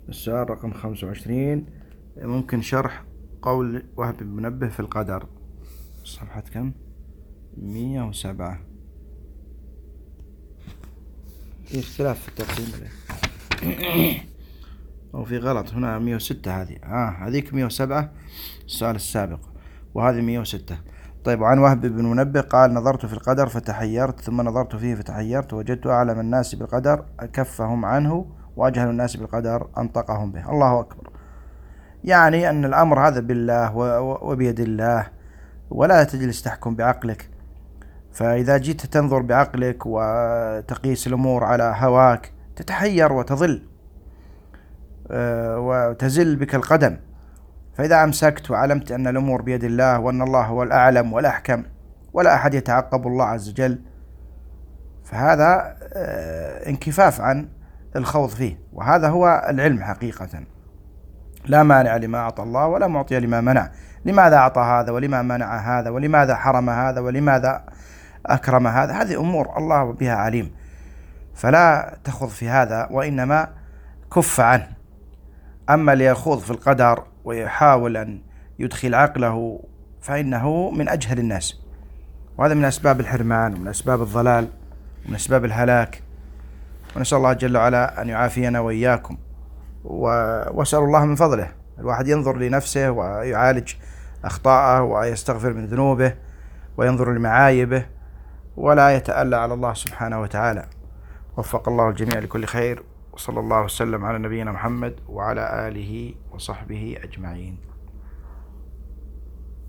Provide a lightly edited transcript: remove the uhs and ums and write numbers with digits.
السؤال رقم 25، ممكن شرح قول وهب بن منبه في القدر؟ صفحة كم؟ 107. في اختلاف في التقسيم أو في غلط هنا. 106 هذه، هذيك 107 السؤال السابق، وهذه 106. طيب، وعن وهب بن منبه قال: نظرت في القدر فتحيرت، ثم نظرت فيه فتحيرت، وجدت أعلم الناس بالقدر أكفهم عنه، وأجهل الناس بالقدر أنطقهم به. الله أكبر. يعني أن الأمر هذا بالله وبيد الله، ولا تجلس تحكم بعقلك. فإذا جيت تنظر بعقلك وتقيس الأمور على هواك تتحير وتضل، وتزل بك القدم. فإذا أمسكت وعلمت أن الأمور بيد الله، وأن الله هو الأعلم والأحكم، ولا أحد يتعقب الله عز وجل، فهذا انكفاف عن الخوض فيه، وهذا هو العلم حقيقة. لا مانع لما أعطى الله ولا معطي لما منع. لماذا أعطى هذا ولما منع هذا، ولماذا حرم هذا ولماذا أكرم هذا؟ هذه أمور الله بها عليم، فلا تخوض في هذا، وإنما كف عنه. أما ليخوض في القدر ويحاول أن يدخل عقله فإنه من أجهل الناس، وهذا من أسباب الحرمان ومن أسباب الضلال ومن أسباب الهلاك. ونسأل الله جل وعلا أن يعافينا وإياكم، وأسأل الله من فضله الواحد ينظر لنفسه ويعالج أخطاءه ويستغفر من ذنوبه وينظر لمعايبه، ولا يتألى على الله سبحانه وتعالى. وفق الله الجميع لكل خير، وصلى الله وسلم على نبينا محمد وعلى آله وصحبه أجمعين.